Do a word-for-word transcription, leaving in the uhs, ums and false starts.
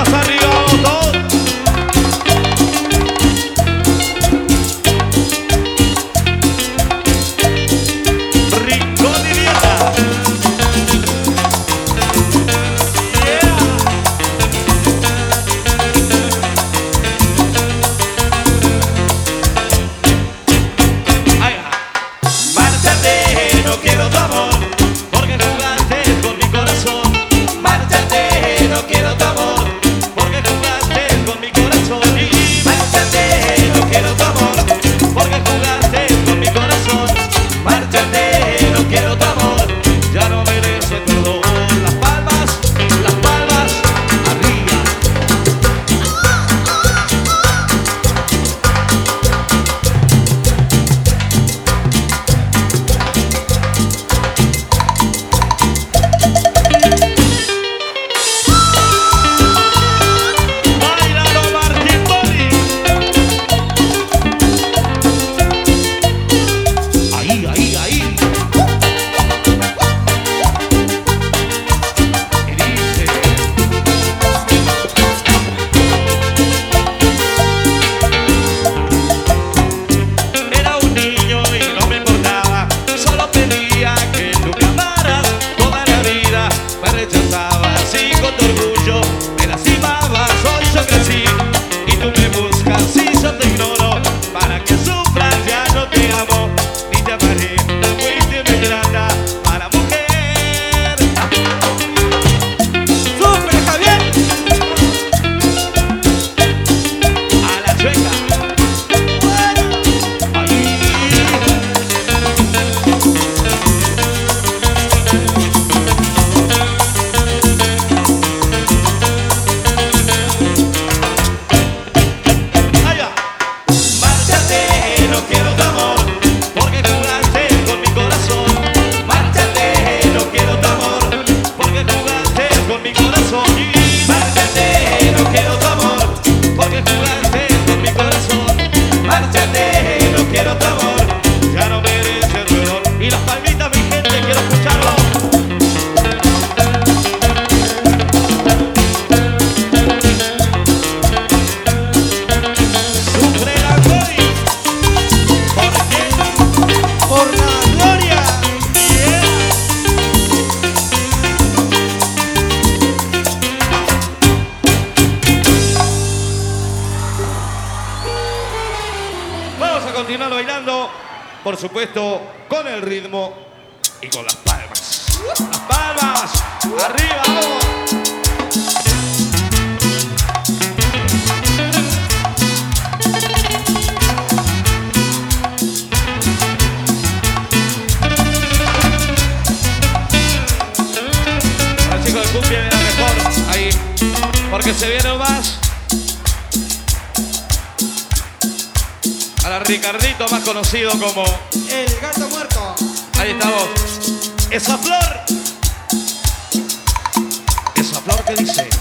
palmas arriba, todos. Rincón y Vieta. Yeah. Ay, márchate, no quiero tu amor, porque jugaste con mi corazón. Márchate, no quiero tu amor, porque jugaste con mi corazón. Y márchate, no quiero tu amor, porque jugaste con mi corazón. Márchate, no quiero tu amor, ya no merece perdón. Las palmas, las palmas, arriba. Báilalo, Martín Boris. Ahí, ahí, ahí. Y dice: era un niño y no me importaba, solo pedía que tú me amaras. Toda la vida me rechazabas y con tu orgullo me lastimabas. Hoy yo crecí y tú me buscas y yo te ignoro. Para que sufras ya no te amo ni te amaré. Fuiste muy grata para mujer. ¡Sufre, Javier! A la chueca. Ahí. Allá. Márchate, no quiero tu amor, porque jugaste con mi corazón. Márchate, no quiero tu amor, porque jugaste con mi corazón. Y márchate, no quiero tu amor, porque jugaste con mi corazón. Márchate, no quiero tu amor, ya no merece dolor. Y las palmitas, mi gente, quiero escucharlo. Sufre la gloria, porque por la gloria. Yeah. Vamos a continuar bailando, por supuesto, con el ritmo y con las palmas. Las palmas, arriba, vamos. Los chicos de cumbia vienen mejor ahí, porque se viene más. A la Ricardito, más conocido como El Gato Muerto. ahí estamos. Esa flor, esa flor que dice: